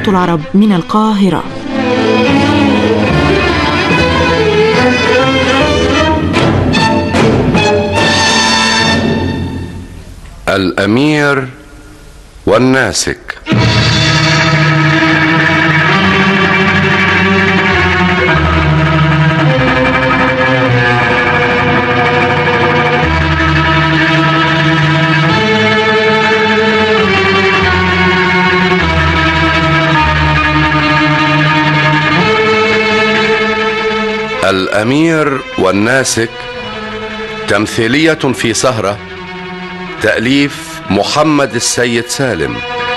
صوت العرب من القاهرة. الأمير والناسك. الأمير والناسك تمثيلية في سهرة، تأليف محمد السيد سالم.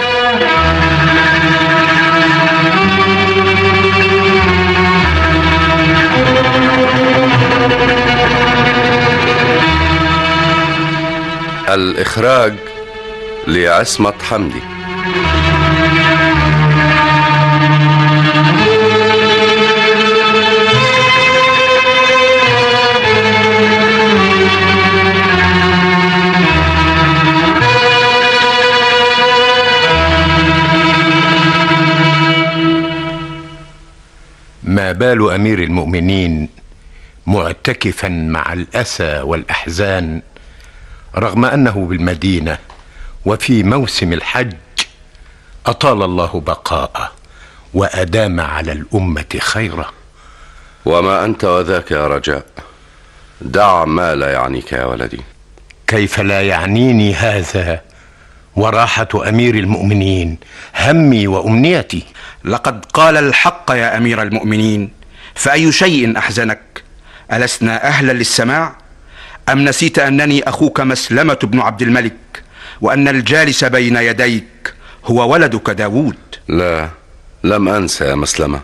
الإخراج لعصمت حمدي. ما بال أمير المؤمنين معتكفا مع الأسى والأحزان رغم أنه بالمدينة وفي موسم الحج؟ أطال الله بقاءه وأدام على الأمة خيره. وما أنت وذاك يا رجاء، دع ما لا يعنيك يا ولدي. كيف لا يعنيني هذا وراحة أمير المؤمنين همي وأمنيتي؟ لقد قال الحق يا أمير المؤمنين، فأي شيء أحزنك؟ ألسنا أهلا للسماع؟ أم نسيت أنني أخوك مسلمة بن عبد الملك، وأن الجالس بين يديك هو ولدك داود؟ لا، لم أنسى يا مسلمة،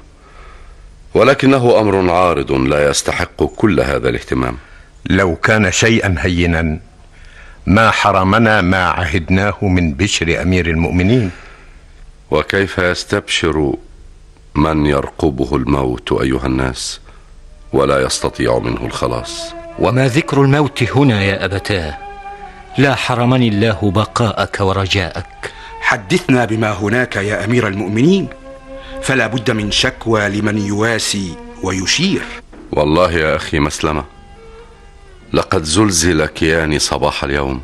ولكنه أمر عارض لا يستحق كل هذا الاهتمام. لو كان شيئا هينا ما حرمنا ما عهدناه من بشر أمير المؤمنين. وكيف يستبشر من يرقبه الموت أيها الناس ولا يستطيع منه الخلاص؟ وما ذكر الموت هنا يا أبتاه؟ لا حرمني الله بقاءك ورجاءك. حدثنا بما هناك يا أمير المؤمنين، فلا بد من شكوى لمن يواسي ويشير. والله يا أخي مسلمة، لقد زلزل كياني صباح اليوم،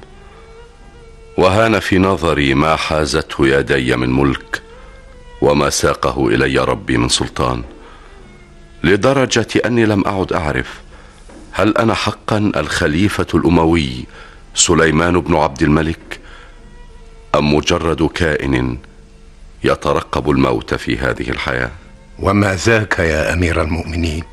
وهان في نظري ما حازته يدي من ملك وما ساقه إلي ربي من سلطان، لدرجة أني لم أعد أعرف هل أنا حقا الخليفة الأموي سليمان بن عبد الملك، أم مجرد كائن يترقب الموت في هذه الحياة. وما ذاك يا أمير المؤمنين؟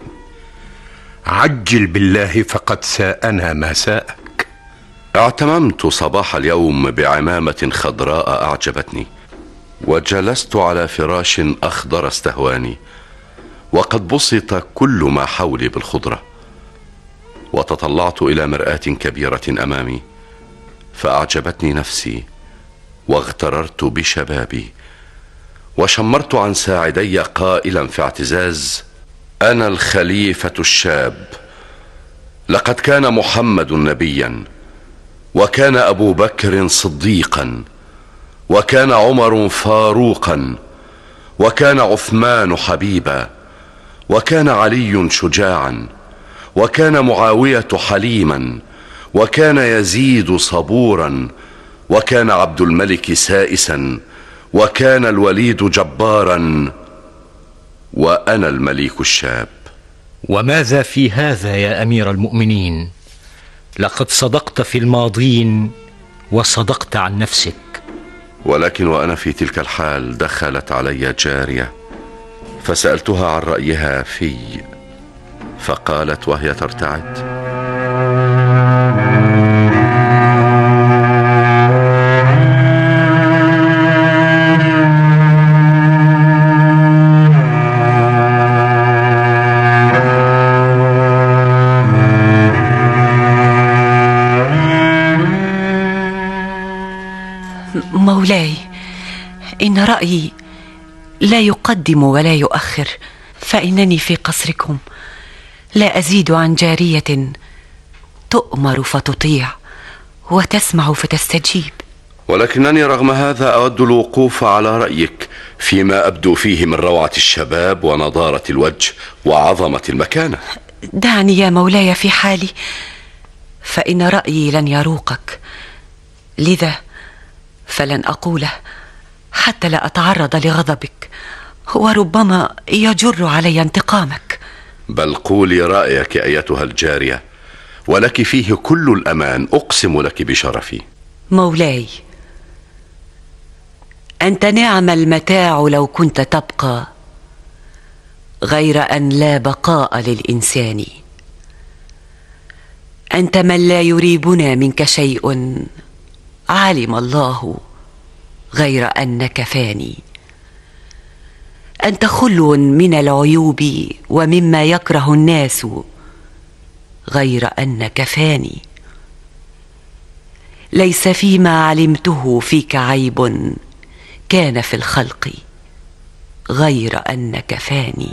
عجل بالله فقد ساءنا ما ساءك. اعتممت صباح اليوم بعمامة خضراء أعجبتني، وجلست على فراش أخضر استهواني، وقد بسط كل ما حولي بالخضرة، وتطلعت إلى مرآة كبيرة أمامي فأعجبتني نفسي، واغتررت بشبابي، وشمرت عن ساعدي قائلا في اعتزاز: أنا الخليفة الشاب. لقد كان محمد نبيا، وكان أبو بكر صديقا، وكان عمر فاروقا، وكان عثمان حبيبا، وكان علي شجاعا، وكان معاوية حليما، وكان يزيد صبورا، وكان عبد الملك سائسا، وكان الوليد جبارا، وأنا الملك الشاب. وماذا في هذا يا أمير المؤمنين؟ لقد صدقت في الماضين وصدقت عن نفسك. ولكن وأنا في تلك الحال دخلت علي جارية فسألتها عن رأيها في، فقالت وهي ترتعد: مولاي، إن رأيي لا يقدم ولا يؤخر، فإنني في قصركم لا أزيد عن جارية تؤمر فتطيع وتسمع فتستجيب. ولكنني رغم هذا أود الوقوف على رأيك فيما أبدو فيه من روعة الشباب ونضارة الوجه وعظمة المكانة. دعني يا مولاي في حالي، فإن رأيي لن يروقك، لذا فلن أقوله حتى لا أتعرض لغضبك، وربما يجر علي انتقامك. بل قولي رأيك أيتها الجارية، ولك فيه كل الأمان، أقسم لك بشرفي. مولاي، أنت نعم المتاع لو كنت تبقى، غير أن لا بقاء للإنسان. أنت من لا يريبنا منك شيء، علم الله غير أنك فاني. أنت خلو من العيوب ومما يكره الناس، غير أنك فاني. ليس فيما علمته فيك عيب كان في الخلق، غير أنك فاني.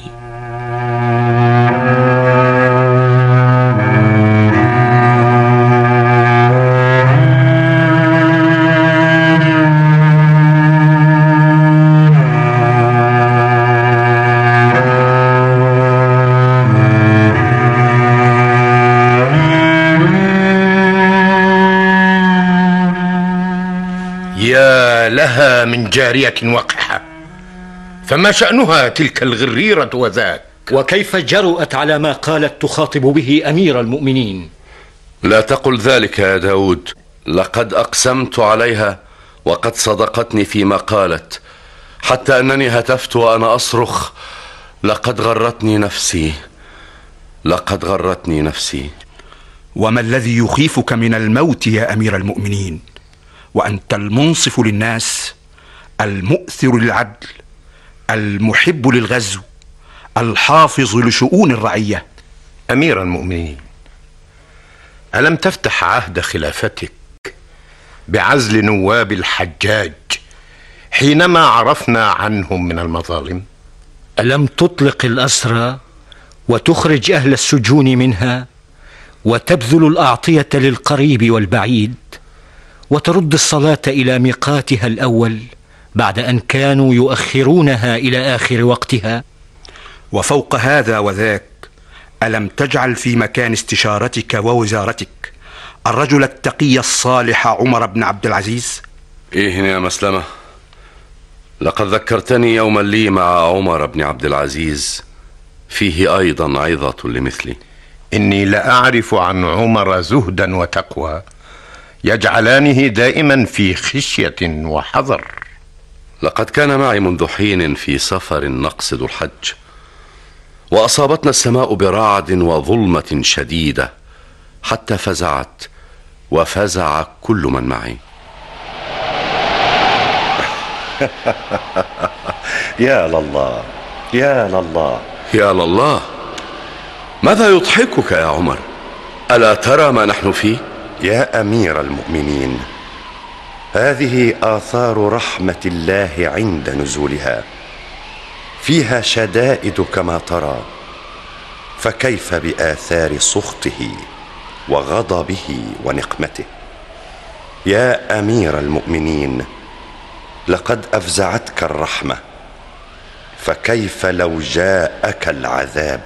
يا لها من جارية وقحة، فما شأنها تلك الغريرة وذاك؟ وكيف جرؤت على ما قالت تخاطب به أمير المؤمنين؟ لا تقل ذلك يا داود، لقد أقسمت عليها وقد صدقتني فيما قالت، حتى أنني هتفت وأنا أصرخ: لقد غرتني نفسي، لقد غرتني نفسي. وما الذي يخيفك من الموت يا أمير المؤمنين؟ وأنت المنصف للناس، المؤثر للعدل، المحب للغزو، الحافظ لشؤون الرعية. أمير المؤمنين، ألم تفتح عهد خلافتك بعزل نواب الحجاج حينما عرفنا عنهم من المظالم؟ ألم تطلق الأسرى وتخرج أهل السجون منها، وتبذل الأعطية للقريب والبعيد، وترد الصلاة إلى ميقاتها الأول بعد أن كانوا يؤخرونها إلى آخر وقتها؟ وفوق هذا وذاك، ألم تجعل في مكان استشارتك ووزارتك الرجل التقي الصالح عمر بن عبد العزيز؟ إيه يا مسلمة، لقد ذكرتني يوما لي مع عمر بن عبد العزيز فيه أيضا عظة لمثلي. إني لأعرف عن عمر زهدا وتقوى يجعلانه دائما في خشية وحذر. لقد كان معي منذ حين في سفر نقصد الحج، وأصابتنا السماء برعد وظلمة شديدة حتى فزعت وفزع كل من معي. يا لله يا لله يا لله، ماذا يضحكك يا عمر؟ ألا ترى ما نحن فيه؟ يا أمير المؤمنين، هذه آثار رحمة الله عند نزولها، فيها شدائد كما ترى، فكيف بآثار سخطه وغضبه ونقمته؟ يا أمير المؤمنين، لقد أفزعتك الرحمة، فكيف لو جاءك العذاب؟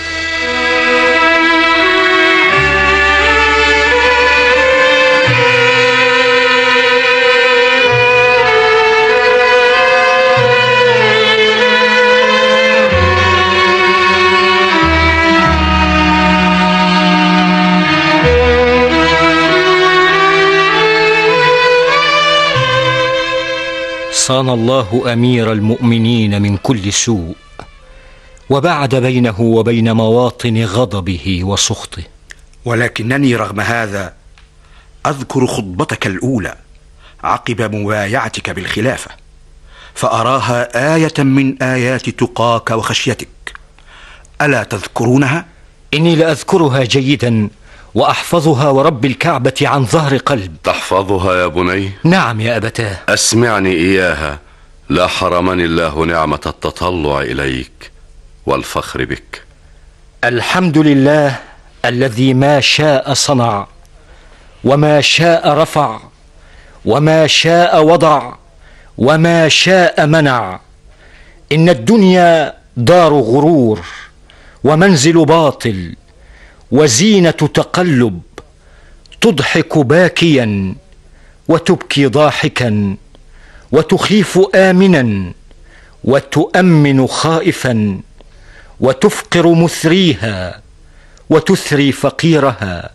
صان الله أمير المؤمنين من كل سوء، وبعد بينه وبين مواطن غضبه وسخطه. ولكنني رغم هذا أذكر خطبتك الأولى عقب مبايعتك بالخلافة، فأراها آية من آيات تقاك وخشيتك، ألا تذكرونها؟ إني لأذكرها جيدا وأحفظها ورب الكعبة عن ظهر قلب. تحفظها يا بني؟ نعم يا أبتاه. أسمعني إياها، لا حرمني الله نعمة التطلع إليك والفخر بك. الحمد لله الذي ما شاء صنع، وما شاء رفع، وما شاء وضع وما شاء منع. إن الدنيا دار غرور ومنزل باطل وزينة تقلب، تضحك باكيا وتبكي ضاحكا، وتخيف آمنا وتؤمن خائفا، وتفقر مثريها وتثري فقيرها،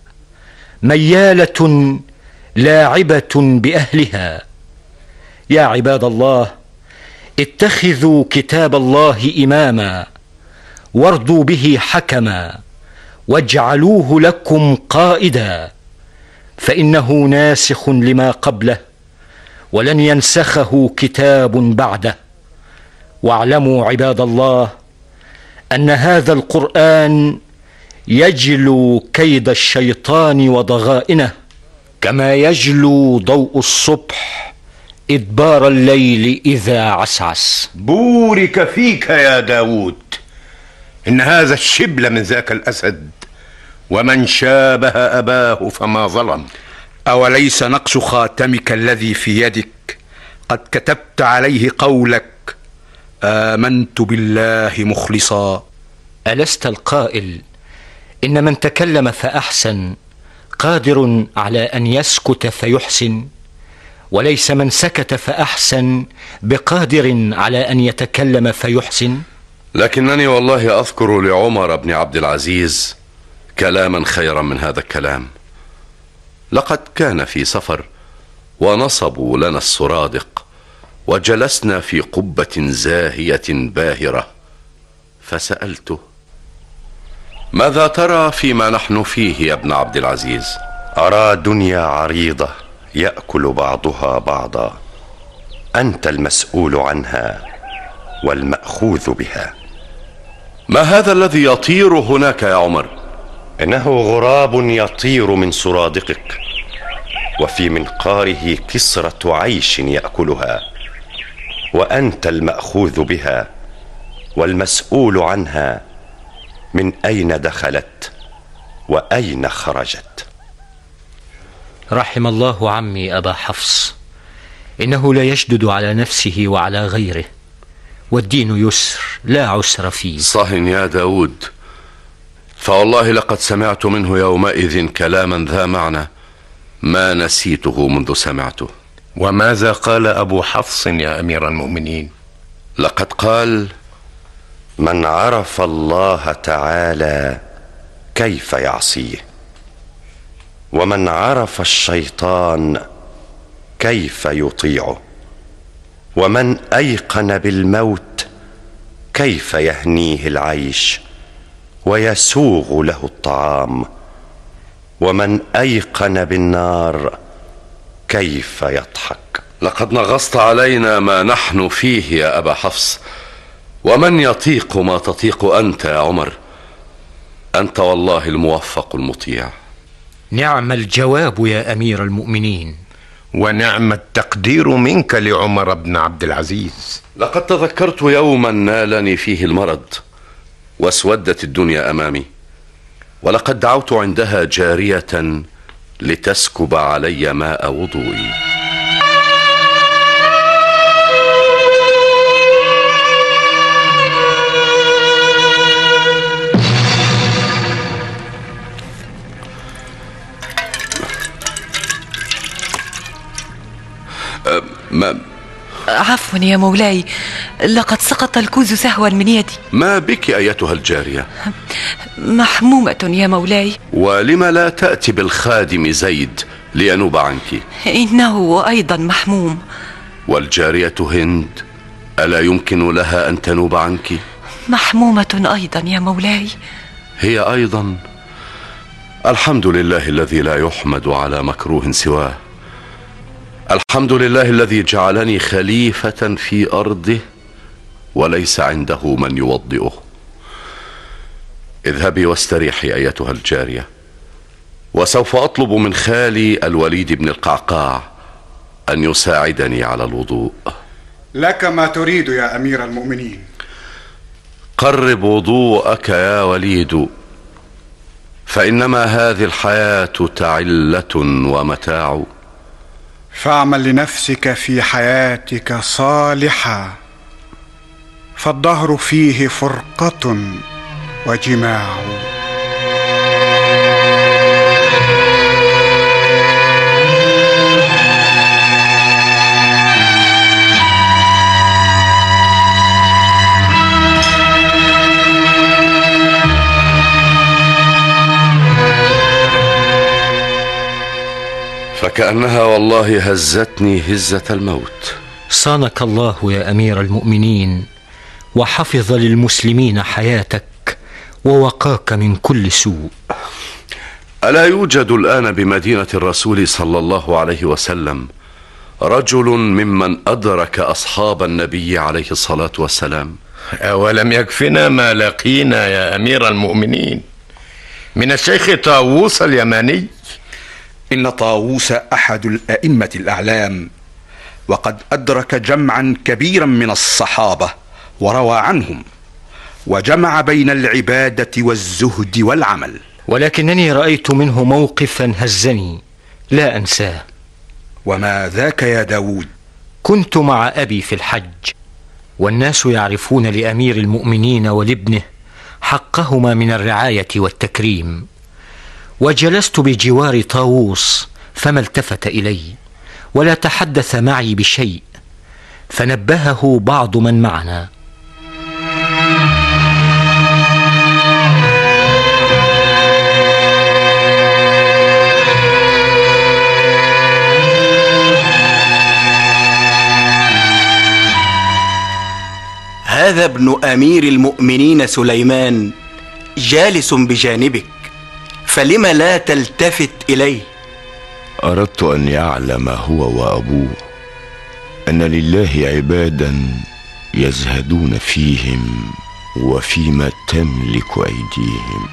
ميالة لاعبة بأهلها. يا عباد الله، اتخذوا كتاب الله إماما، وارضوا به حكما، واجعلوه لكم قائدا، فإنه ناسخ لما قبله، ولن ينسخه كتاب بعده. واعلموا عباد الله أن هذا القرآن يجلو كيد الشيطان وضغائنه، كما يجلو ضوء الصبح إدبار الليل إذا عسعس. بورك فيك يا داود، إن هذا الشبل من ذاك الأسد، ومن شابه أباه فما ظلم. أوليس نقش خاتمك الذي في يدك قد كتبت عليه قولك آمنت بالله مخلصا؟ ألست القائل إن من تكلم فأحسن قادر على أن يسكت فيحسن، وليس من سكت فأحسن بقادر على أن يتكلم فيحسن؟ لكنني والله أذكر لعمر بن عبد العزيز كلاما خيرا من هذا الكلام. لقد كان في سفر ونصبوا لنا السرادق، وجلسنا في قبة زاهية باهرة، فسألته: ماذا ترى فيما نحن فيه يا ابن عبد العزيز؟ أرى دنيا عريضة يأكل بعضها بعضا، أنت المسؤول عنها والمأخوذ بها. ما هذا الذي يطير هناك يا عمر؟ إنه غراب يطير من سرادقك، وفي منقاره كسرة عيش يأكلها، وأنت المأخوذ بها والمسؤول عنها، من أين دخلت وأين خرجت. رحم الله عمي أبا حفص، إنه لا يشدد على نفسه وعلى غيره، والدين يسر لا عسر فيه. صح يا داود، فوالله لقد سمعت منه يومئذ كلاما ذا معنى ما نسيته منذ سمعته. وماذا قال أبو حفص يا أمير المؤمنين؟ لقد قال: من عرف الله تعالى كيف يعصيه، ومن عرف الشيطان كيف يطيعه، ومن أيقن بالموت كيف يهنيه العيش ويسوغ له الطعام، ومن أيقن بالنار كيف يضحك. لقد نغصت علينا ما نحن فيه يا أبا حفص، ومن يطيق ما تطيق أنت يا عمر؟ أنت والله الموفق المطيع. نعم الجواب يا أمير المؤمنين، ونعم التقدير منك لعمر بن عبد العزيز. لقد تذكرت يوما نالني فيه المرض واسودت الدنيا أمامي، ولقد دعوت عندها جارية لتسكب علي ماء وضوئي. عفوا يا مولاي، لقد سقط الكوز سهوا من يدي. ما بك أيتها الجارية؟ محمومة يا مولاي. ولم لا تأتي بالخادم زيد لينوب عنك؟ إنه أيضا محموم. والجارية هند ألا يمكن لها أن تنوب عنك؟ محمومة أيضا يا مولاي. هي أيضا؟ الحمد لله الذي لا يحمد على مكروه سواه. الحمد لله الذي جعلني خليفة في أرضه وليس عنده من يوضئه. اذهبي واستريحي أيتها الجارية، وسوف أطلب من خالي الوليد بن القعقاع أن يساعدني على الوضوء. لك ما تريد يا أمير المؤمنين. قرب وضوءك يا وليد، فإنما هذه الحياة تعلة ومتاع، فاعمل لنفسك في حياتك صالحا، فالدهر فيه فرقة وجماع. فكأنها والله هزتني هزة الموت. صانك الله يا أمير المؤمنين، وحفظ للمسلمين حياتك، ووقاك من كل سوء. ألا يوجد الآن بمدينة الرسول صلى الله عليه وسلم رجل ممن أدرك أصحاب النبي عليه الصلاة والسلام؟ أولم يكفنا ما لقينا يا أمير المؤمنين من الشيخ طاووس اليماني؟ إن طاووس أحد الأئمة الأعلام، وقد أدرك جمعا كبيرا من الصحابة وروى عنهم، وجمع بين العبادة والزهد والعمل. ولكنني رأيت منه موقفا هزني لا أنساه. وما ذاك يا داود؟ كنت مع أبي في الحج، والناس يعرفون لأمير المؤمنين ولابنه حقهما من الرعاية والتكريم، وجلست بجوار طاووس فما التفت إلي ولا تحدث معي بشيء، فنبهه بعض من معنا. هذا ابن أمير المؤمنين سليمان جالس بجانبك، فلم لا تلتفت إليه؟ أردت أن يعلم هو وأبوه أن لله عبادا يزهدون فيهم وفيما تملك أيديهم.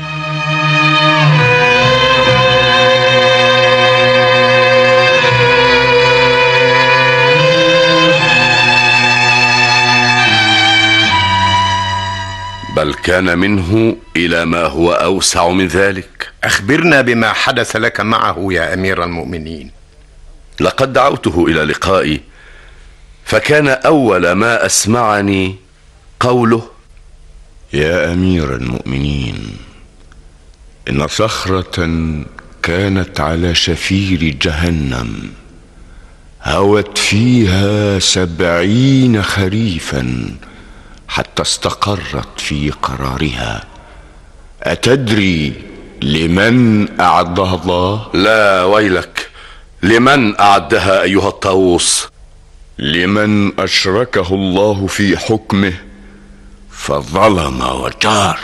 بل كان منه إلى ما هو أوسع من ذلك. أخبرنا بما حدث لك معه يا أمير المؤمنين. لقد دعوته إلى لقائي، فكان أول ما أسمعني قوله: يا أمير المؤمنين، إن صخرة كانت على شفير جهنم هوت فيها 70 خريفا حتى استقرت في قرارها. أتدري لمن أعدها الله؟ لا ويلك، لمن أعدها أيها الطاووس؟ لمن أشركه الله في حكمه فظلم وجار.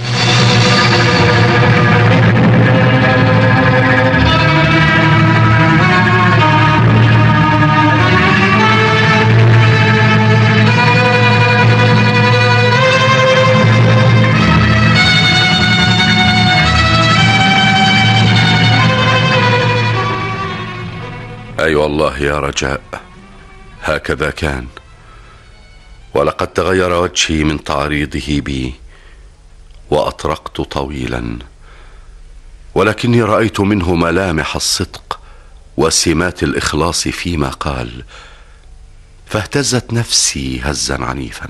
أي والله يا رجاء، هكذا كان. ولقد تغير وجهي من تعريضه بي، وأطرقت طويلا، ولكني رأيت منه ملامح الصدق وسمات الإخلاص فيما قال، فاهتزت نفسي هزا عنيفا.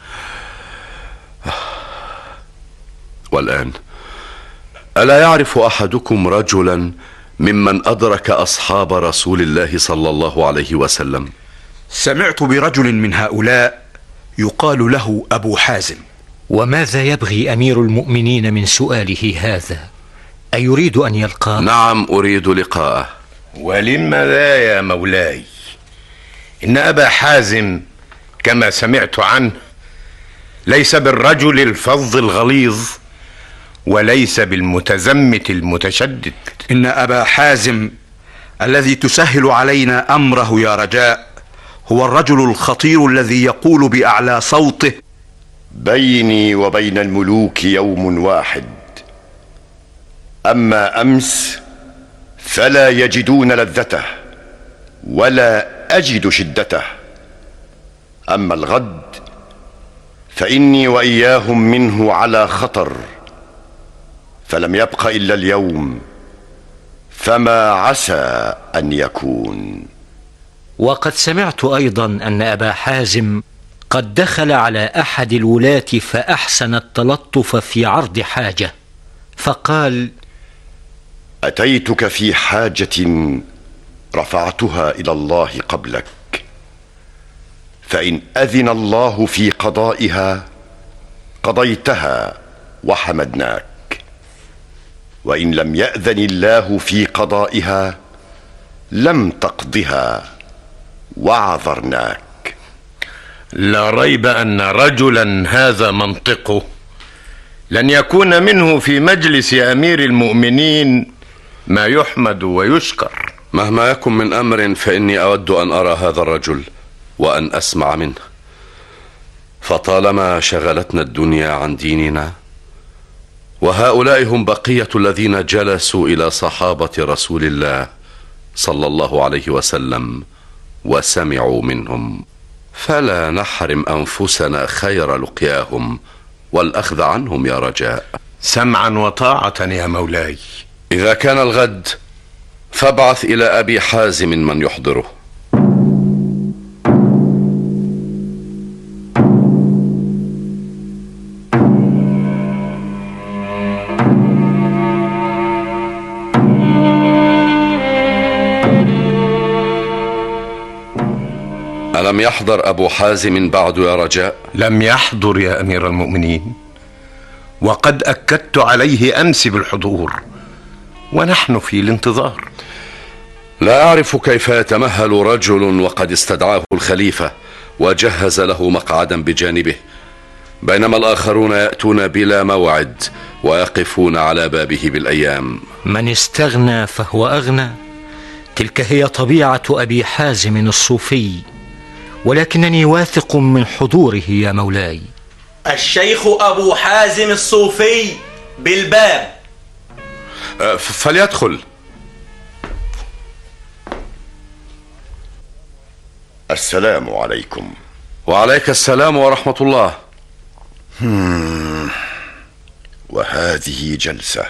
والآن ألا يعرف أحدكم رجلا ممن أدرك أصحاب رسول الله صلى الله عليه وسلم؟ سمعت برجل من هؤلاء يقال له أبو حازم. وماذا يبغي أمير المؤمنين من سؤاله هذا؟ أيريد أن يلقاه؟ نعم، أريد لقاءه. ولما لا يا مولاي؟ إن أبا حازم كما سمعت عنه ليس بالرجل الفظ الغليظ، وليس بالمتزمت المتشدد. إن أبا حازم الذي تسهل علينا أمره يا رجاء هو الرجل الخطير الذي يقول بأعلى صوته: بيني وبين الملوك يوم واحد، أما أمس فلا يجدون لذته ولا أجد شدته، أما الغد فإني وإياهم منه على خطر، فلم يبق إلا اليوم، فما عسى أن يكون. وقد سمعت أيضا أن أبا حازم قد دخل على أحد الولاة فأحسن التلطف في عرض حاجة، فقال: أتيتك في حاجة رفعتها إلى الله قبلك، فإن أذن الله في قضائها قضيتها وحمدناك، وإن لم يأذن الله في قضائها لم تقضها وعذرناك. لا ريب أن رجلا هذا منطقه لن يكون منه في مجلس أمير المؤمنين ما يحمد ويشكر. مهما يكن من أمر فإني أود أن أرى هذا الرجل وأن أسمع منه، فطالما شغلتنا الدنيا عن ديننا، وهؤلاء هم بقية الذين جلسوا إلى صحابة رسول الله صلى الله عليه وسلم وسمعوا منهم، فلا نحرم أنفسنا خير لقياهم والأخذ عنهم يا رجاء. سمعا وطاعة يا مولاي. إذا كان الغد فابعث إلى أبي حازم من يحضره. ألم يحضر أبو حازم بعد يا رجاء؟ لم يحضر يا أمير المؤمنين، وقد أكدت عليه أمس بالحضور، ونحن في الانتظار. لا أعرف كيف يتمهل رجل وقد استدعاه الخليفة وجهز له مقعدا بجانبه، بينما الآخرون يأتون بلا موعد ويقفون على بابه بالأيام. من استغنى فهو أغنى، تلك هي طبيعة أبي حازم الصوفي، ولكنني واثق من حضوره يا مولاي. الشيخ أبو حازم الصوفي بالباب. فليدخل. السلام عليكم. وعليك السلام ورحمة الله. وهذه جلسة،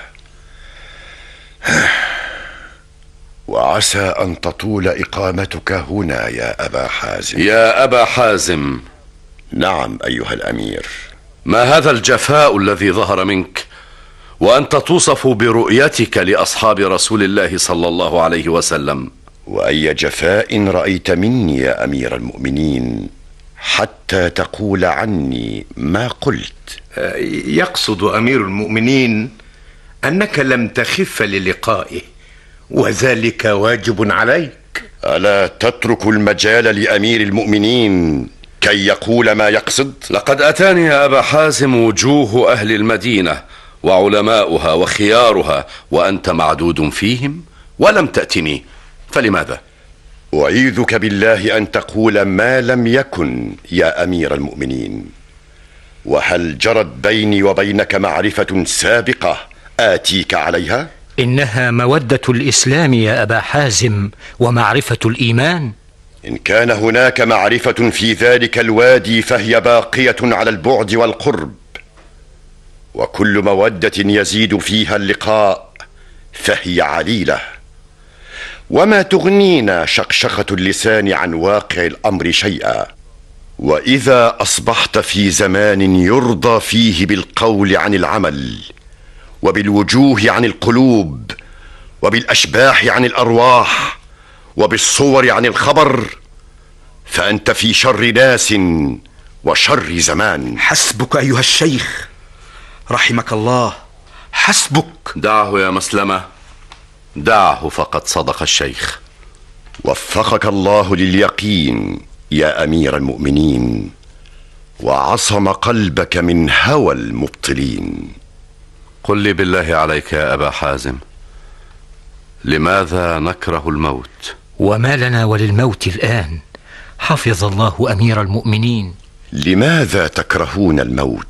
وعسى أن تطول إقامتك هنا يا أبا حازم. يا أبا حازم. نعم أيها الأمير. ما هذا الجفاء الذي ظهر منك وأنت توصف برؤيتك لأصحاب رسول الله صلى الله عليه وسلم؟ وأي جفاء رأيت مني يا أمير المؤمنين حتى تقول عني ما قلت؟ يقصد أمير المؤمنين أنك لم تخف للقائه، وذلك واجب عليك. ألا تترك المجال لأمير المؤمنين كي يقول ما يقصد؟ لقد أتاني يا أبا حازم وجوه أهل المدينة وعلماؤها وخيارها، وأنت معدود فيهم ولم تأتني، فلماذا؟ أعيذك بالله أن تقول ما لم يكن يا أمير المؤمنين. وهل جرت بيني وبينك معرفة سابقة آتيك عليها؟ إنها مودة الإسلام يا أبا حازم ومعرفة الإيمان. إن كان هناك معرفة في ذلك الوادي فهي باقية على البعد والقرب، وكل مودة يزيد فيها اللقاء فهي عليلة، وما تغنينا شقشقة اللسان عن واقع الأمر شيئا. وإذا أصبحت في زمان يرضى فيه بالقول عن العمل، وبالوجوه عن القلوب، وبالأشباح عن الأرواح، وبالصور عن الخبر، فأنت في شر ناس وشر زمان. حسبك أيها الشيخ، رحمك الله، حسبك. دعه يا مسلمة، دعه، فقد صدق الشيخ. وفقك الله لليقين يا أمير المؤمنين، وعصم قلبك من هوى المبطلين. قل لي بالله عليك يا أبا حازم، لماذا نكره الموت؟ وما لنا وللموت الآن، حفظ الله أمير المؤمنين. لماذا تكرهون الموت؟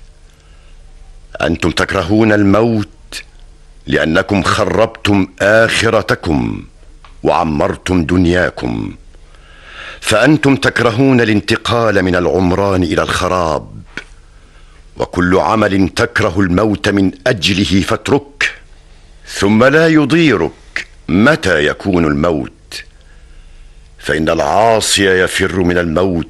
أنتم تكرهون الموت لأنكم خربتم آخرتكم وعمرتم دنياكم، فأنتم تكرهون الانتقال من العمران إلى الخراب، وكل عمل تكره الموت من أجله فاتركه، ثم لا يضيرك متى يكون الموت، فإن العاصي يفر من الموت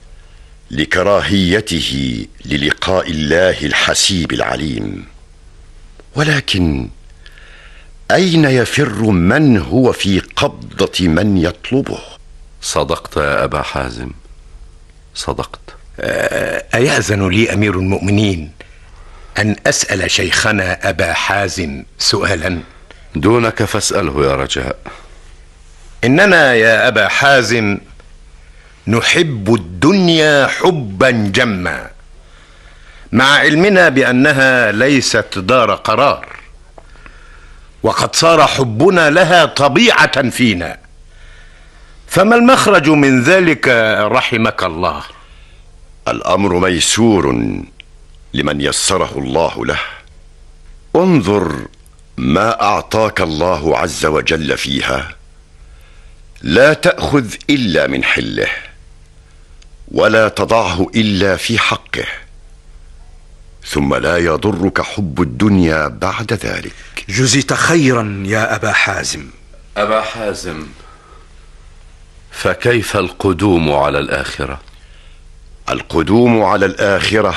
لكراهيته للقاء الله الحسيب العليم، ولكن أين يفر من هو في قبضة من يطلبه؟ صدقت يا أبا حازم، صدقت. أيأذن لي أمير المؤمنين أن أسأل شيخنا أبا حازم سؤالا؟ دونك فاسأله يا رجاء. إننا يا أبا حازم نحب الدنيا حبا جما، مع علمنا بأنها ليست دار قرار، وقد صار حبنا لها طبيعة فينا، فما المخرج من ذلك رحمك الله؟ الأمر ميسور لمن يسره الله له. انظر ما أعطاك الله عز وجل فيها، لا تأخذ إلا من حله، ولا تضعه إلا في حقه، ثم لا يضرك حب الدنيا بعد ذلك. جزيت خيرا يا أبا حازم. أبا حازم، فكيف القدوم على الآخرة؟ القدوم على الآخرة،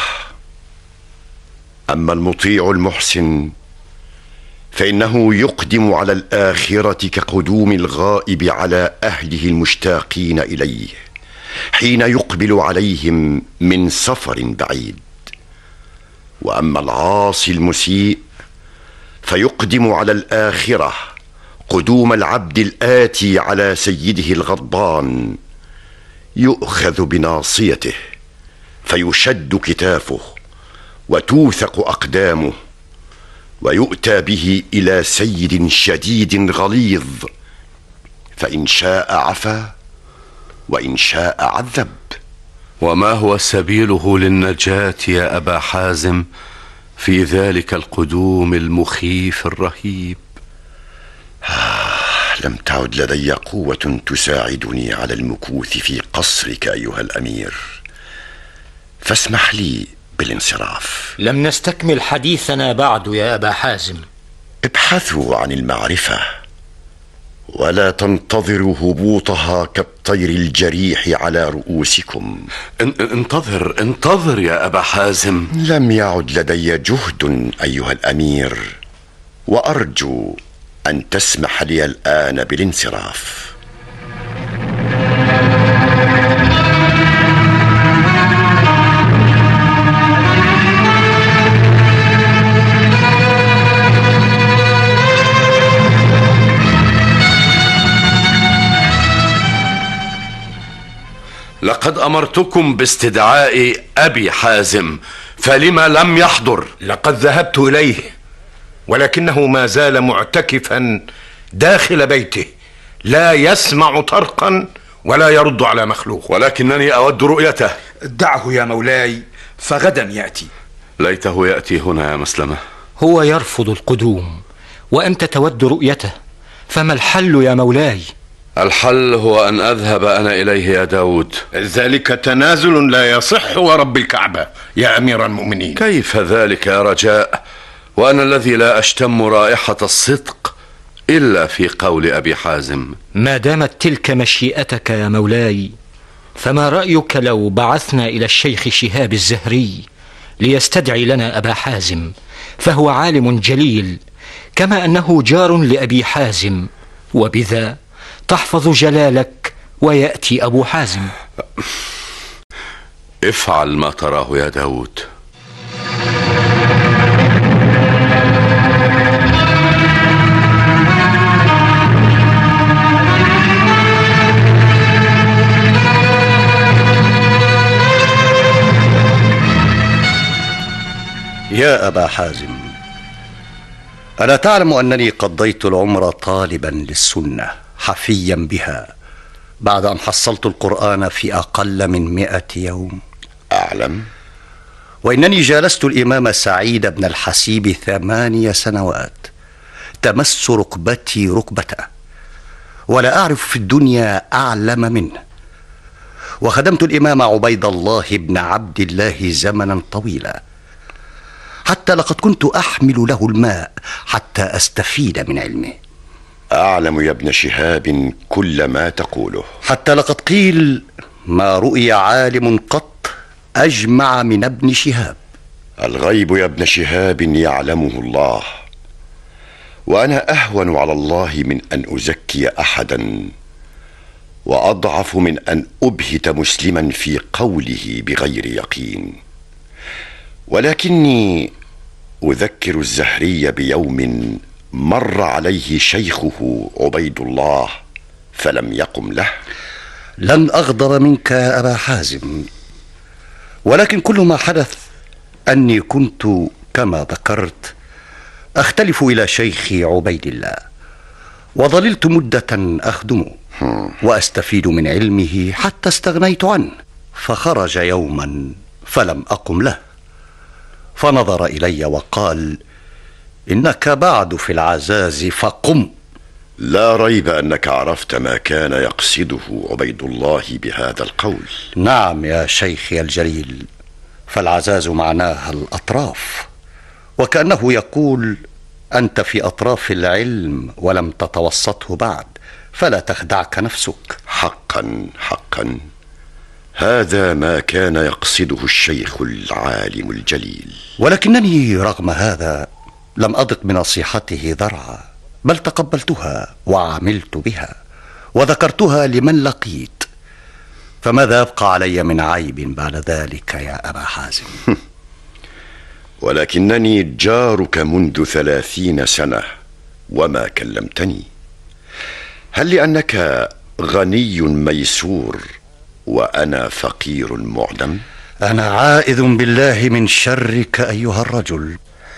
أما المطيع المحسن فإنه يقدم على الآخرة كقدوم الغائب على أهله المشتاقين إليه حين يقبل عليهم من سفر بعيد. وأما العاصي المسيء فيقدم على الآخرة قدوم العبد الآتي على سيده الغضبان، يؤخذ بناصيته فيشد كتافه وتوثق أقدامه، ويؤتى به إلى سيد شديد غليظ، فإن شاء عفا وإن شاء عذب. وما هو سبيله للنجاة يا أبا حازم في ذلك القدوم المخيف الرهيب؟ لم تعد لدي قوة تساعدني على المكوث في قصرك أيها الأمير، فاسمح لي بالانصراف. لم نستكمل حديثنا بعد يا أبا حازم. ابحثوا عن المعرفة ولا تنتظروا هبوطها كالطير الجريح على رؤوسكم. انتظر يا أبا حازم. لم يعد لدي جهد أيها الأمير، وأرجو أن تسمح لي الآن بالانصراف. لقد أمرتكم باستدعاء أبي حازم، فلما لم يحضر؟ لقد ذهبت إليه، ولكنه ما زال معتكفا داخل بيته، لا يسمع طرقا ولا يرد على مخلوق. ولكنني أود رؤيته. دعه يا مولاي، فغدا يأتي. ليته يأتي هنا يا مسلمة. هو يرفض القدوم وأنت تود رؤيته، فما الحل يا مولاي؟ الحل هو أن أذهب أنا إليه يا داود. ذلك تنازل لا يصح ورب الكعبة يا أمير المؤمنين. كيف ذلك يا رجاء، وأنا الذي لا أشتم رائحة الصدق إلا في قول أبي حازم؟ ما دامت تلك مشيئتك يا مولاي، فما رأيك لو بعثنا إلى الشيخ شهاب الزهري ليستدعي لنا أبا حازم، فهو عالم جليل كما أنه جار لأبي حازم، وبذا تحفظ جلالك ويأتي أبو حازم. افعل ما تراه يا داود. يا أبا حازم، ألا تعلم أنني قضيت العمر طالبا للسنة حفيا بها بعد أن حصلت القرآن في أقل من 100 يوم؟ أعلم. وإنني جالست الإمام سعيد بن الحسيب 8 سنوات، تمس ركبتي ركبته، ولا أعرف في الدنيا أعلم منه. وخدمت الإمام عبيد الله بن عبد الله زمنا طويلا، حتى لقد كنت أحمل له الماء حتى أستفيد من علمه. أعلم يا ابن شهاب كل ما تقوله. حتى لقد قيل ما رؤي عالم قط أجمع من ابن شهاب. الغيب يا ابن شهاب يعلمه الله، وأنا أهون على الله من أن أزكي أحدا، وأضعف من أن أبهت مسلما في قوله بغير يقين. ولكني أذكر الزهري بيوم مر عليه شيخه عبيد الله فلم يقم له. لن أغضب منك يا أبا حازم، ولكن كل ما حدث أني كنت كما ذكرت أختلف إلى شيخي عبيد الله، وظللت مدة أخدمه وأستفيد من علمه حتى استغنيت عنه، فخرج يوما فلم أقم له، فنظر إلي وقال: إنك بعد في العزاز فقم. لا ريب أنك عرفت ما كان يقصده عبيد الله بهذا القول. نعم يا شيخي الجليل، فالعزاز معناها الأطراف، وكأنه يقول: أنت في أطراف العلم ولم تتوسطه بعد، فلا تخدعك نفسك. حقا حقا، هذا ما كان يقصده الشيخ العالم الجليل. ولكنني رغم هذا لم أضق بنصيحته ذرعا، بل تقبلتها وعملت بها وذكرتها لمن لقيت، فماذا يبقى علي من عيب بعد ذلك يا أبا حازم؟ ولكنني جارك منذ 30 سنة وما كلمتني. هل لأنك غني ميسور وأنا فقير معدم؟ أنا عائذ بالله من شرك أيها الرجل.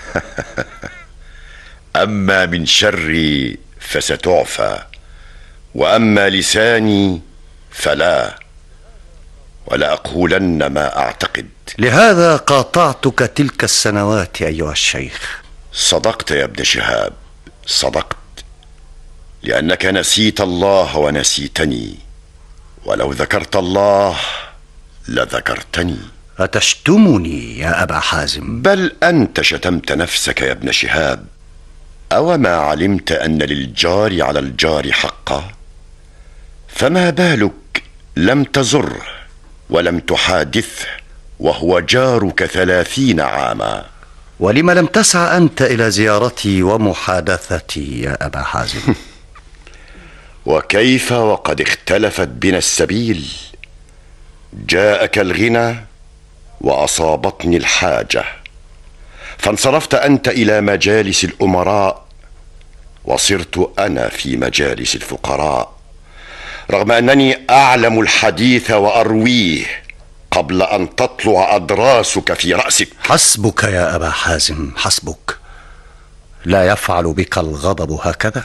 أما من شري فستعفى، وأما لساني فلا، ولا أقولن ما أعتقد. لهذا قاطعتك تلك السنوات أيها الشيخ. صدقت يا ابن شهاب، صدقت، لأنك نسيت الله ونسيتني، ولو ذكرت الله لذكرتني. أتشتمني يا أبا حازم؟ بل أنت شتمت نفسك يا ابن شهاب. أوما علمت أن للجار على الجار حقا؟ فما بالك لم تزره ولم تحادثه وهو جارك 30 عاما؟ ولم لم تسعى أنت إلى زيارتي ومحادثتي يا أبا حازم؟ وكيف وقد اختلفت بنا السبيل؟ جاءك الغنى وأصابتني الحاجة، فانصرفت أنت إلى مجالس الأمراء، وصرت أنا في مجالس الفقراء، رغم أنني أعلم الحديث وأرويه قبل أن تطلع أضراسك في رأسك. حسبك يا أبا حازم، حسبك. لا يفعل بك الغضب هكذا؟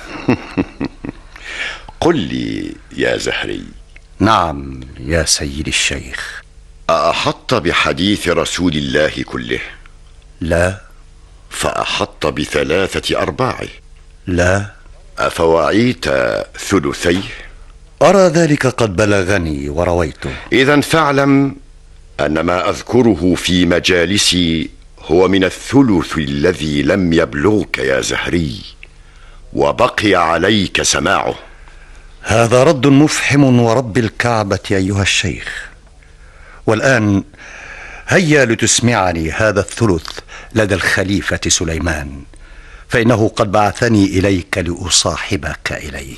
قل لي يا زهري. نعم يا سيدي الشيخ. أأحط بحديث رسول الله كله؟ لا. فأحط ب3/4؟ لا. أفوعيت ثلثيه؟ أرى ذلك قد بلغني ورويته. إذن فاعلم أن ما أذكره في مجالسي هو من الثلث الذي لم يبلغك يا زهري، وبقي عليك سماعه. هذا رد مفحم ورب الكعبة أيها الشيخ. والآن هيا لتسمعني هذا الثلث لدى الخليفة سليمان، فإنه قد بعثني إليك لأصاحبك إليه.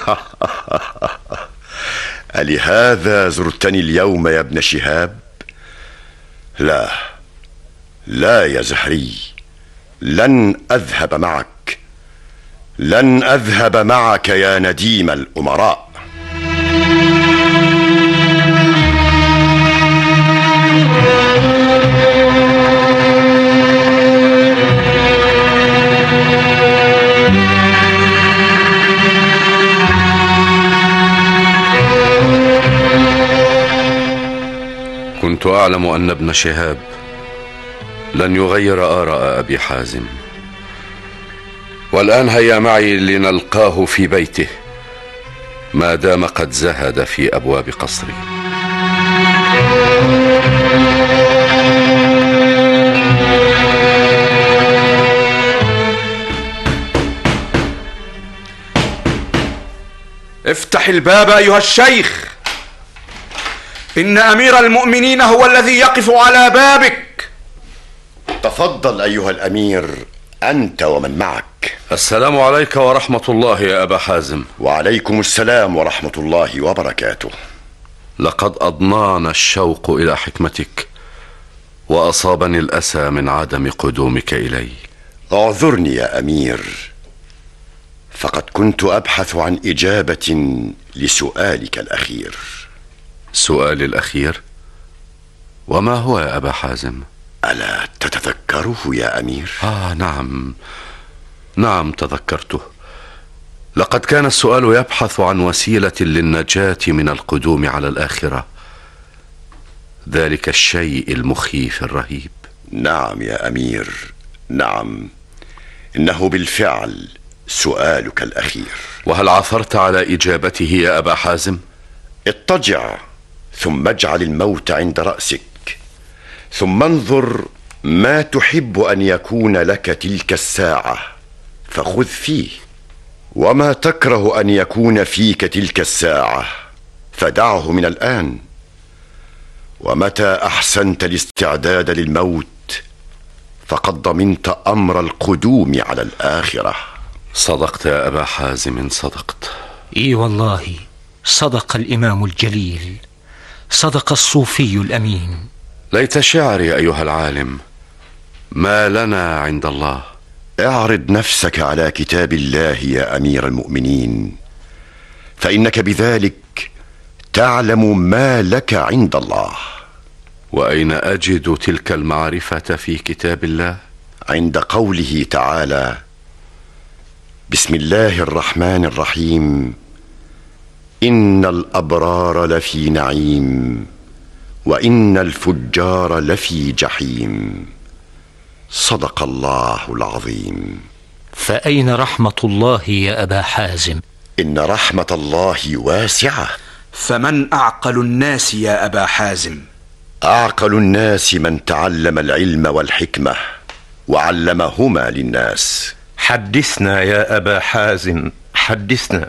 ألهذا زرتني اليوم يا ابن شهاب؟ لا لا يا زهري، لن أذهب معك، لن أذهب معك يا نديم الأمراء. كنت أعلم أن ابن شهاب لن يغير آراء أبي حازم، والآن هيا معي لنلقاه في بيته ما دام قد زهد في أبواب قصري. افتح الباب أيها الشيخ، إن أمير المؤمنين هو الذي يقف على بابك. تفضل أيها الأمير، أنت ومن معك. السلام عليك ورحمة الله يا أبا حازم. وعليكم السلام ورحمة الله وبركاته. لقد أضنانا الشوق إلى حكمتك، وأصابني الأسى من عدم قدومك إلي. اعذرني يا أمير، فقد كنت أبحث عن إجابة لسؤالك الأخير. سؤالي الأخير؟ وما هو يا أبا حازم؟ ألا تتذكره يا أمير؟ نعم تذكرته. لقد كان السؤال يبحث عن وسيلة للنجاة من القدوم على الآخرة، ذلك الشيء المخيف الرهيب. نعم يا أمير، نعم، إنه بالفعل سؤالك الأخير. وهل عثرت على إجابته يا أبا حازم؟ اضطجع ثم اجعل الموت عند رأسك، ثم انظر ما تحب أن يكون لك تلك الساعة فخذ فيه، وما تكره أن يكون فيك تلك الساعة فدعه من الآن. ومتى أحسنت الاستعداد للموت فقد ضمنت أمر القدوم على الآخرة. صدقت يا أبا حازم، صدقت. إي والله، صدق الإمام الجليل، صدق الصوفي الأمين. ليت شعري أيها العالم، ما لنا عند الله. اعرض نفسك على كتاب الله يا أمير المؤمنين، فإنك بذلك تعلم ما لك عند الله. وأين أجد تلك المعرفة في كتاب الله؟ عند قوله تعالى: بسم الله الرحمن الرحيم، إن الأبرار لفي نعيم وإن الفجار لفي جحيم. صدق الله العظيم. فأين رحمة الله يا أبا حازم؟ إن رحمة الله واسعة. فمن أعقل الناس يا أبا حازم؟ أعقل الناس من تعلم العلم والحكمة وعلمهما للناس. حدثنا يا أبا حازم، حدثنا.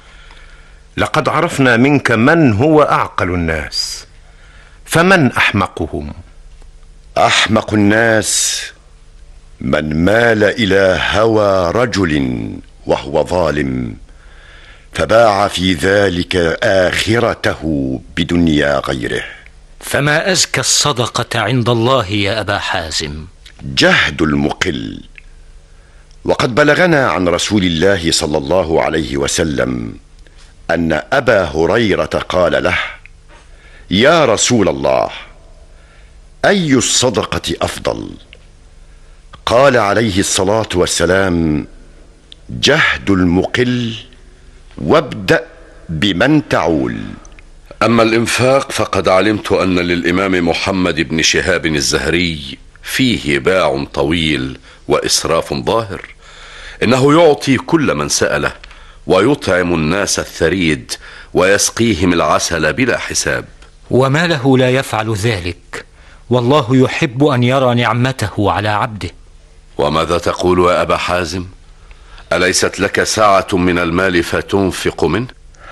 لقد عرفنا منك من هو أعقل الناس، فمن أحمقهم؟ أحمق الناس من مال إلى هوى رجل وهو ظالم، فباع في ذلك آخرته بدنيا غيره. فما أزكى الصدقة عند الله يا أبا حازم؟ جهد المقل. وقد بلغنا عن رسول الله صلى الله عليه وسلم أن أبا هريرة قال له: يا رسول الله، أي الصدقة أفضل؟ قال عليه الصلاة والسلام: جهد المقل، وابدأ بمن تعول. أما الإنفاق فقد علمت أن للإمام محمد بن شهاب الزهري فيه باع طويل وإسراف ظاهر. إنه يعطي كل من سأله، ويطعم الناس الثريد، ويسقيهم العسل بلا حساب. وما له لا يفعل ذلك؟ والله يحب أن يرى نعمته على عبده. وماذا تقول يا أبا حازم؟ أليست لك ساعة من المال فتنفق منه؟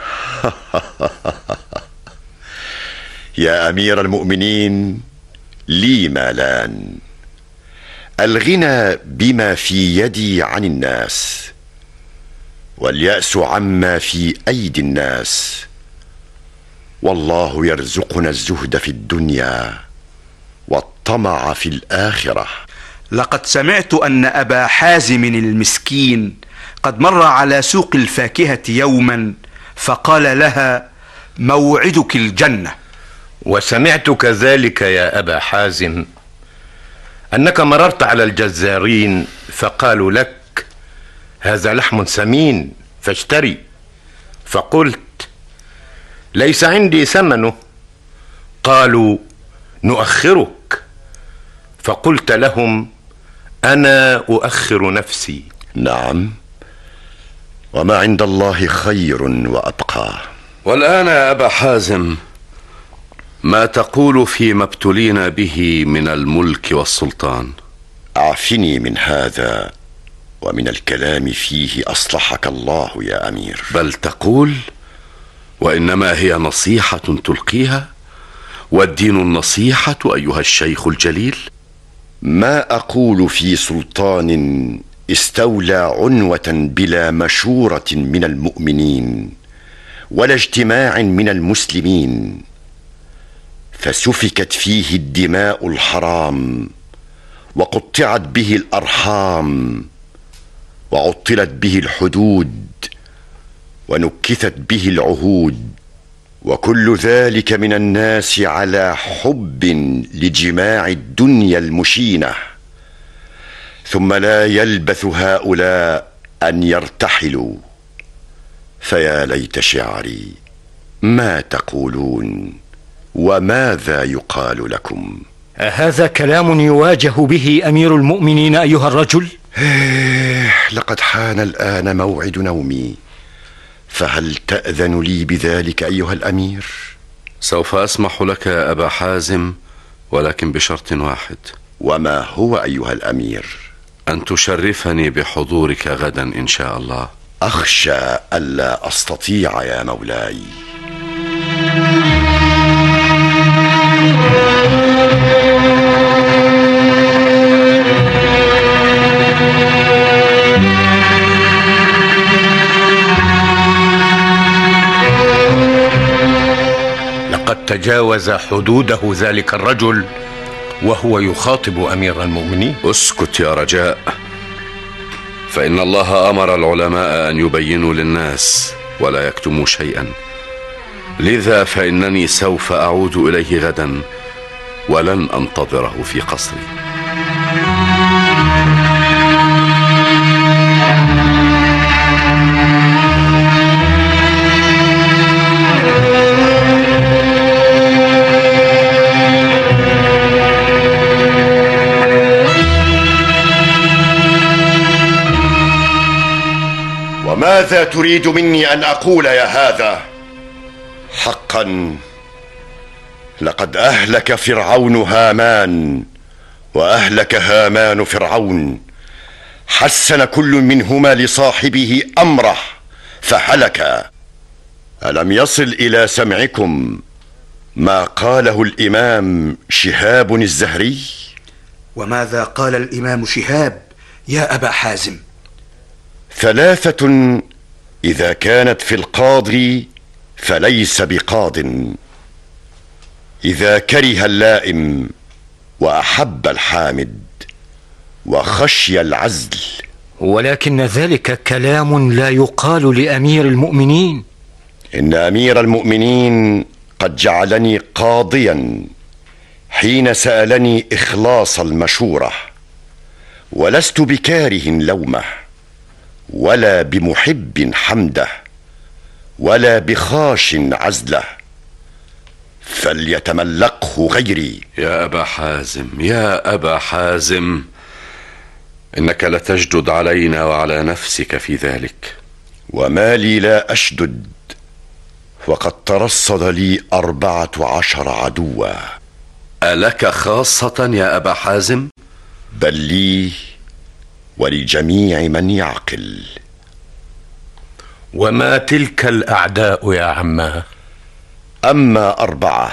يا أمير المؤمنين، لي مالان: الغنى بما في يدي عن الناس، واليأس عما في أيدي الناس. والله يرزقنا الزهد في الدنيا والطمع في الآخرة. لقد سمعت أن أبا حازم المسكين قد مر على سوق الفاكهة يوما فقال لها: موعدك الجنة. وسمعت كذلك يا أبا حازم أنك مررت على الجزارين فقالوا لك: هذا لحم سمين فاشتري، فقلت: ليس عندي ثمنه. قالوا: نؤخرك. فقلت لهم: أنا أؤخر نفسي. نعم، وما عند الله خير وأبقى. والآن يا أبا حازم، ما تقول فيما ابتلينا به من الملك والسلطان؟ أعفني من هذا ومن الكلام فيه أصلحك الله يا أمير. بل تقول: وإنما هي نصيحة تلقيها، والدين النصيحة أيها الشيخ الجليل. ما أقول في سلطان استولى عنوة بلا مشورة من المؤمنين ولا اجتماع من المسلمين، فسفكت فيه الدماء الحرام، وقطعت به الأرحام، وعطلت به الحدود، ونكثت به العهود، وكل ذلك من الناس على حب لجماع الدنيا المشينة. ثم لا يلبث هؤلاء أن يرتحلوا، فيا ليت شعري ما تقولون وماذا يقال لكم؟ أهذا كلام يواجه به أمير المؤمنين أيها الرجل؟ لقد حان الآن موعد نومي، فهل تأذن لي بذلك أيها الأمير؟ سوف أسمح لك يا أبا حازم، ولكن بشرط واحد. وما هو أيها الأمير؟ أن تشرفني بحضورك غدا إن شاء الله. أخشى ألا أستطيع يا مولاي. لقد تجاوز حدوده ذلك الرجل وهو يخاطب أمير المؤمنين. اسكت يا رجاء، فإن الله أمر العلماء أن يبينوا للناس ولا يكتموا شيئا، لذا فإنني سوف أعود إليه غدا ولن أنتظره في قصري. ماذا تريد مني أن أقول يا هذا؟ حقا لقد أهلك فرعون هامان، وأهلك هامان فرعون، حسن كل منهما لصاحبه أمره فهلك. ألم يصل إلى سمعكم ما قاله الإمام شهاب الزهري؟ وماذا قال الإمام شهاب يا أبا حازم؟ 3 إذا كانت في القاضي فليس بقاض: إذا كره اللائم، وأحب الحامد، وخشي العزل. ولكن ذلك كلام لا يقال لأمير المؤمنين. إن أمير المؤمنين قد جعلني قاضيا حين سألني إخلاص المشورة، ولست بكاره لومه، ولا بمحب حمده، ولا بخاش عزله، فليتملقه غيري. يا أبا حازم، يا أبا حازم، إنك لتشدد علينا وعلى نفسك في ذلك. وما لي لا أشدد، وقد ترصد لي 14 عدوا. ألك خاصة يا أبا حازم؟ بل لي ولجميع من يعقل. وما تلك الأعداء يا عماه؟ أما 4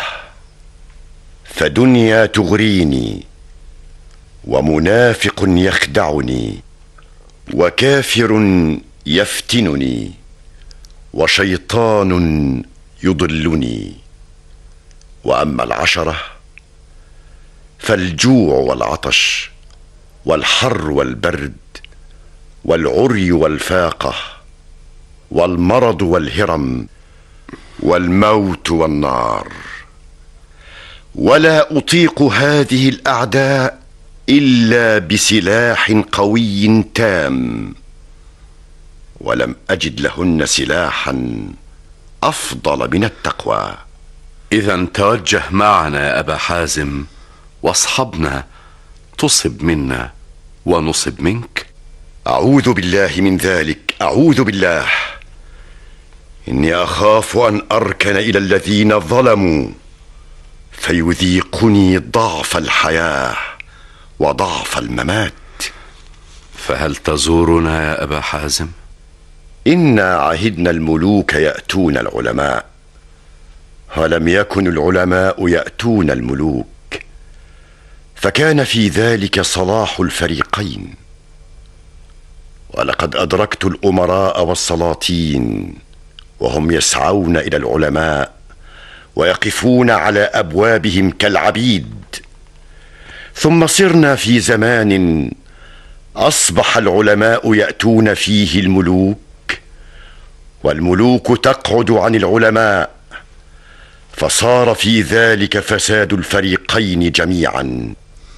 فدنيا تغريني، ومنافق يخدعني، وكافر يفتنني، وشيطان يضلني. وأما 10 فالجوع والعطش، والحر والبرد، والعري والفاقة، والمرض والهرم، والموت والنار. ولا أطيق هذه الأعداء إلا بسلاح قوي تام، ولم أجد لهن سلاحا أفضل من التقوى. إذا توجه معنا يا أبا حازم واصحبنا، تصب منا ونصب منك. أعوذ بالله من ذلك، أعوذ بالله. إني أخاف أن أركن إلى الذين ظلموا فيذيقني ضعف الحياة وضعف الممات. فهل تزورنا يا أبا حازم؟ إنا عهدنا الملوك يأتون العلماء، ولم يكن العلماء يأتون الملوك، فكان في ذلك صلاح الفريقين. ولقد أدركت الأمراء والسلاطين وهم يسعون إلى العلماء ويقفون على أبوابهم كالعبيد. ثم صرنا في زمان أصبح العلماء يأتون فيه الملوك، والملوك تقعد عن العلماء، فصار في ذلك فساد الفريقين جميعا.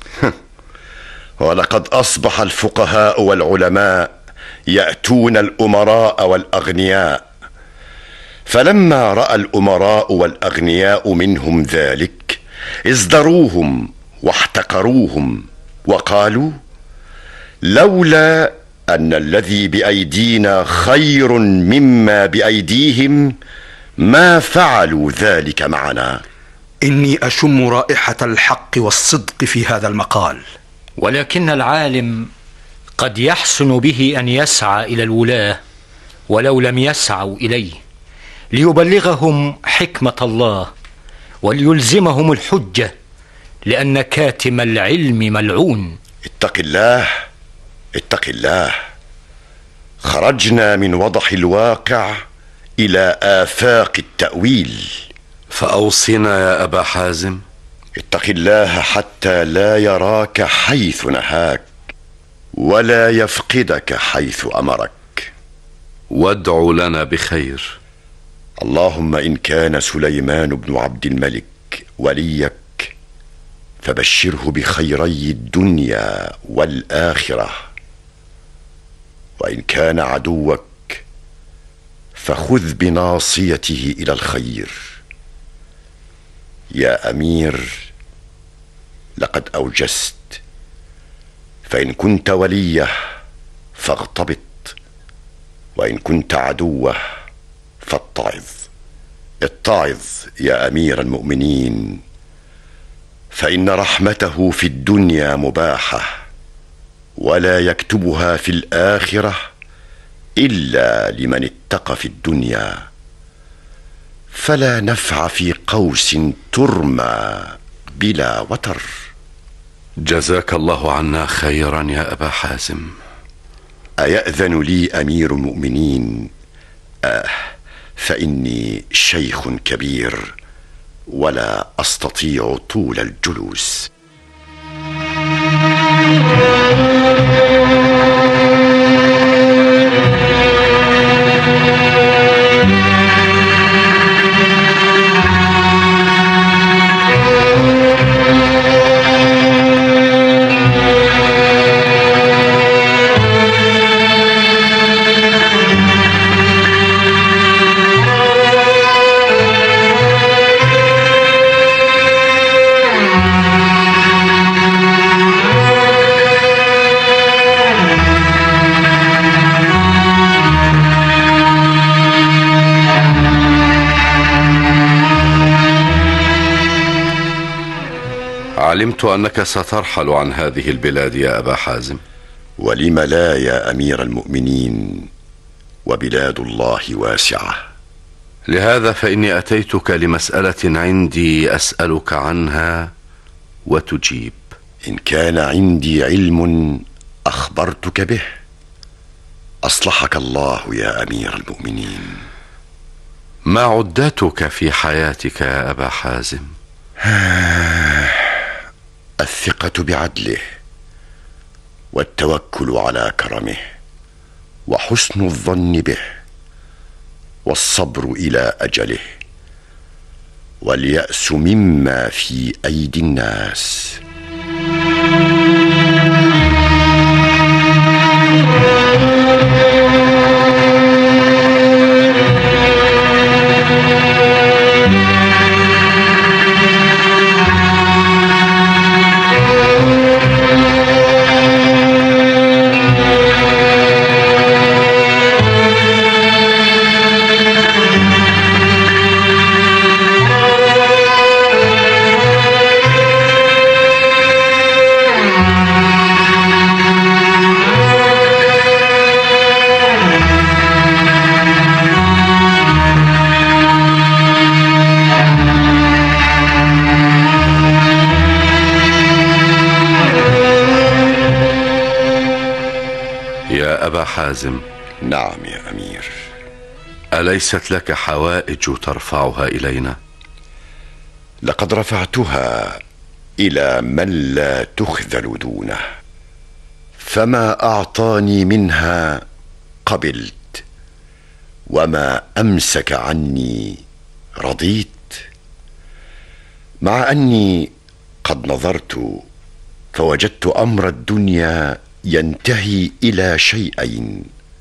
ولقد أصبح الفقهاء والعلماء يأتون الأمراء والأغنياء، فلما رأى الأمراء والأغنياء منهم ذلك ازدروهم واحتقروهم، وقالوا: لولا أن الذي بأيدينا خير مما بأيديهم ما فعلوا ذلك معنا. إني أشم رائحة الحق والصدق في هذا المقال. ولكن العالم قد يحسن به أن يسعى إلى الولاة ولو لم يسعوا إليه، ليبلغهم حكمة الله وليلزمهم الحجة، لأن كاتم العلم ملعون. اتق الله، اتق الله. خرجنا من وضح الواقع إلى آفاق التأويل. فأوصنا يا أبا حازم. اتق الله حتى لا يراك حيث نهاك ولا يفقدك حيث أمرك. وادع لنا بخير. اللهم إن كان سليمان بن عبد الملك وليك فبشره بخيري الدنيا والآخرة، وإن كان عدوك فخذ بناصيته إلى الخير. يا أمير، لقد أوجست، فإن كنت وليه فاغتبط، وإن كنت عدوه فاتعظ. اتعظ يا أمير المؤمنين، فإن رحمته في الدنيا مباحة، ولا يكتبها في الآخرة إلا لمن اتقى في الدنيا. فلا نفع في قوس ترمى بلا وتر. جزاك الله عنا خيرا يا أبا حازم. أيأذن لي أمير المؤمنين؟ فإني شيخ كبير ولا أستطيع طول الجلوس. علمت أنك سترحل عن هذه البلاد يا أبا حازم. ولم لا يا أمير المؤمنين، وبلاد الله واسعة. لهذا فإني أتيتك لمسألة عندي أسألك عنها وتجيب. إن كان عندي علم أخبرتك به. أصلحك الله يا أمير المؤمنين. ما عدتك في حياتك يا أبا حازم؟ الثقة بعدله، والتوكل على كرمه، وحسن الظن به، والصبر إلى أجله، واليأس مما في أيدي الناس. يا أبا حازم. نعم يا أمير. أليست لك حوائج ترفعها إلينا؟ لقد رفعتها إلى من لا تخذل دونه، فما أعطاني منها قبلت، وما أمسك عني رضيت. مع أني قد نظرت فوجدت أمر الدنيا ينتهي إلى شيئين،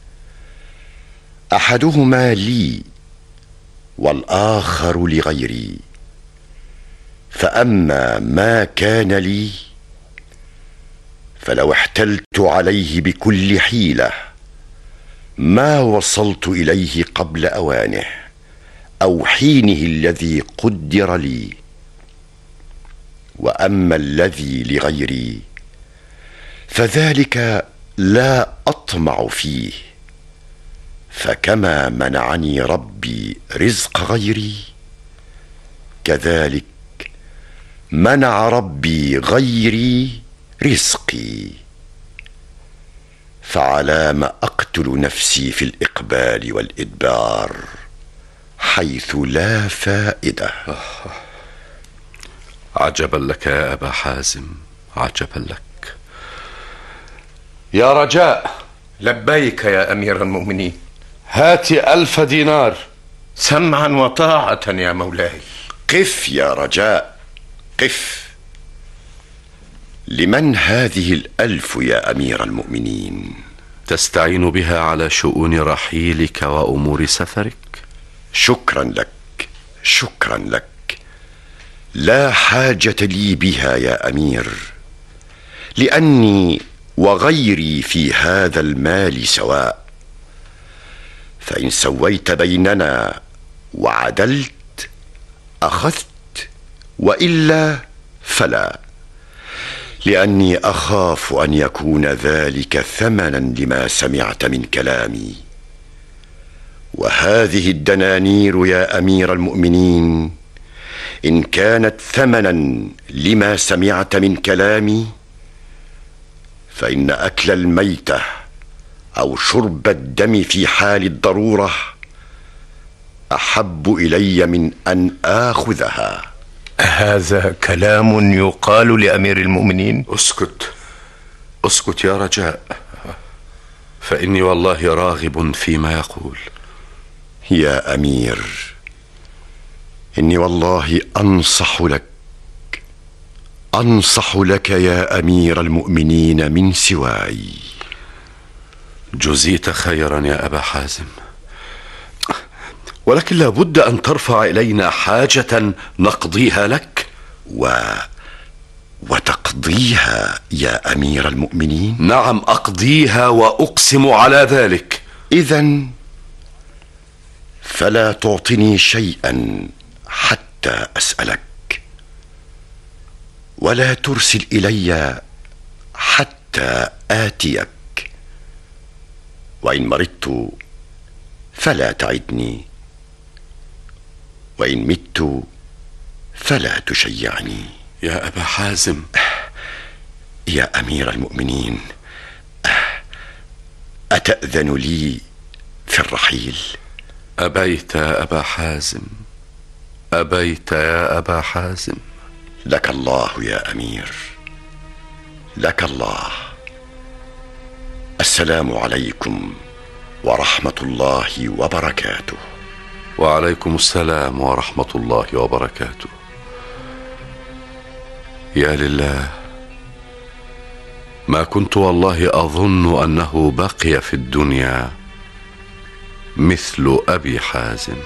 أحدهما لي والآخر لغيري. فأما ما كان لي فلو احتلت عليه بكل حيلة ما وصلت إليه قبل أوانه أو حينه الذي قدر لي. وأما الذي لغيري فذلك لا أطمع فيه، فكما منعني ربي رزق غيري كذلك منع ربي غيري رزقي. فعلام أقتل نفسي في الإقبال والإدبار حيث لا فائدة. عجبا لك يا أبا حازم، عجبا لك. يا رجاء. لبيك يا أمير المؤمنين. هات 1000 دينار. سمعا وطاعة يا مولاي. قف يا رجاء، قف. لمن هذه 1000 يا أمير المؤمنين؟ تستعين بها على شؤون رحيلك وأمور سفرك؟ شكرا لك، شكرا لك. لا حاجة لي بها يا أمير، لأني وغيري في هذا المال سواء. فإن سويت بيننا وعدلت أخذت، وإلا فلا، لأني أخاف أن يكون ذلك ثمنا لما سمعت من كلامي. وهذه الدنانير يا أمير المؤمنين إن كانت ثمنا لما سمعت من كلامي، فإن أكل الميتة أو شرب الدم في حال الضرورة أحب إلي من أن آخذها. هذا كلام يقال لأمير المؤمنين؟ اسكت، اسكت يا رجاء، فإني والله راغب فيما يقول. يا أمير، إني والله أنصح لك يا أمير المؤمنين من سواي. جزيت خيرا يا أبا حازم، ولكن لابد أن ترفع إلينا حاجة نقضيها لك. وتقضيها يا أمير المؤمنين؟ نعم، أقضيها وأقسم على ذلك. إذن فلا تعطني شيئا حتى أسألك، ولا ترسل إلي حتى آتيك. وإن مرضت فلا تعدني، وإن مت فلا تشيعني. يا أبا حازم. يا أمير المؤمنين، أتأذن لي في الرحيل؟ أبيت يا أبا حازم، أبيت يا أبا حازم. لك الله يا أمير، لك الله. السلام عليكم ورحمة الله وبركاته. وعليكم السلام ورحمة الله وبركاته. يا لله، ما كنت والله أظن أنه بقي في الدنيا مثل أبي حازم.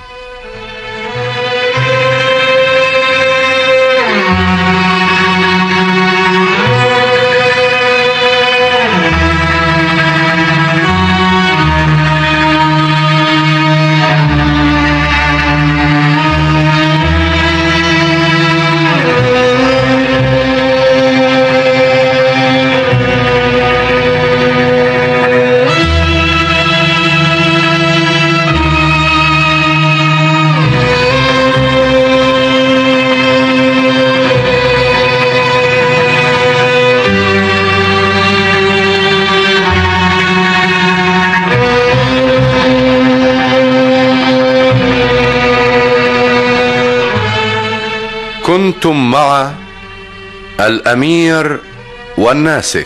كنتم مع الأمير والناسك.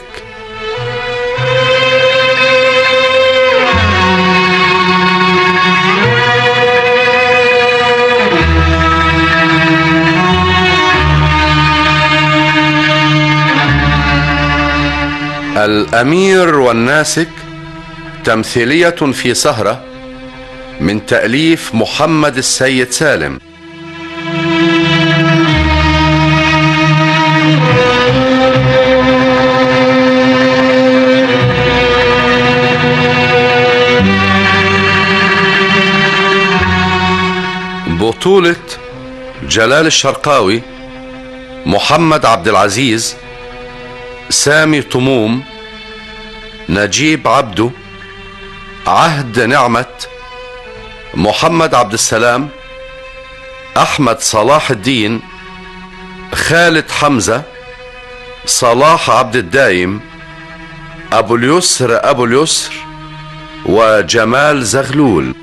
الأمير والناسك تمثيلية في سهرة من تأليف محمد السيد سالم. بطولة جلال الشرقاوي، محمد عبد العزيز، سامي طموم، نجيب عبده، عهد نعمت، محمد عبد السلام، أحمد صلاح الدين، خالد حمزة، صلاح عبد الدايم، أبو اليسر وجمال زغلول.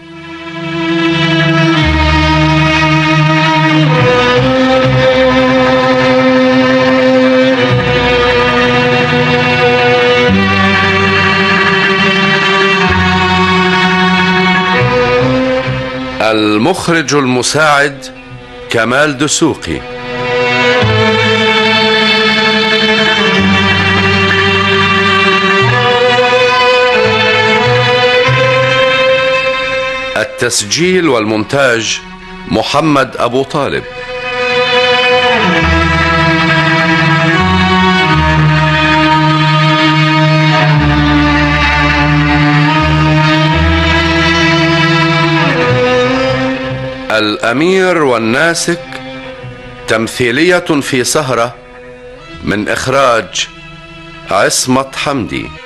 المخرج المساعد كمال دسوقي. التسجيل والمونتاج محمد أبو طالب. الأمير والناسك تمثيلية في سهرة من إخراج عصمت حمدي.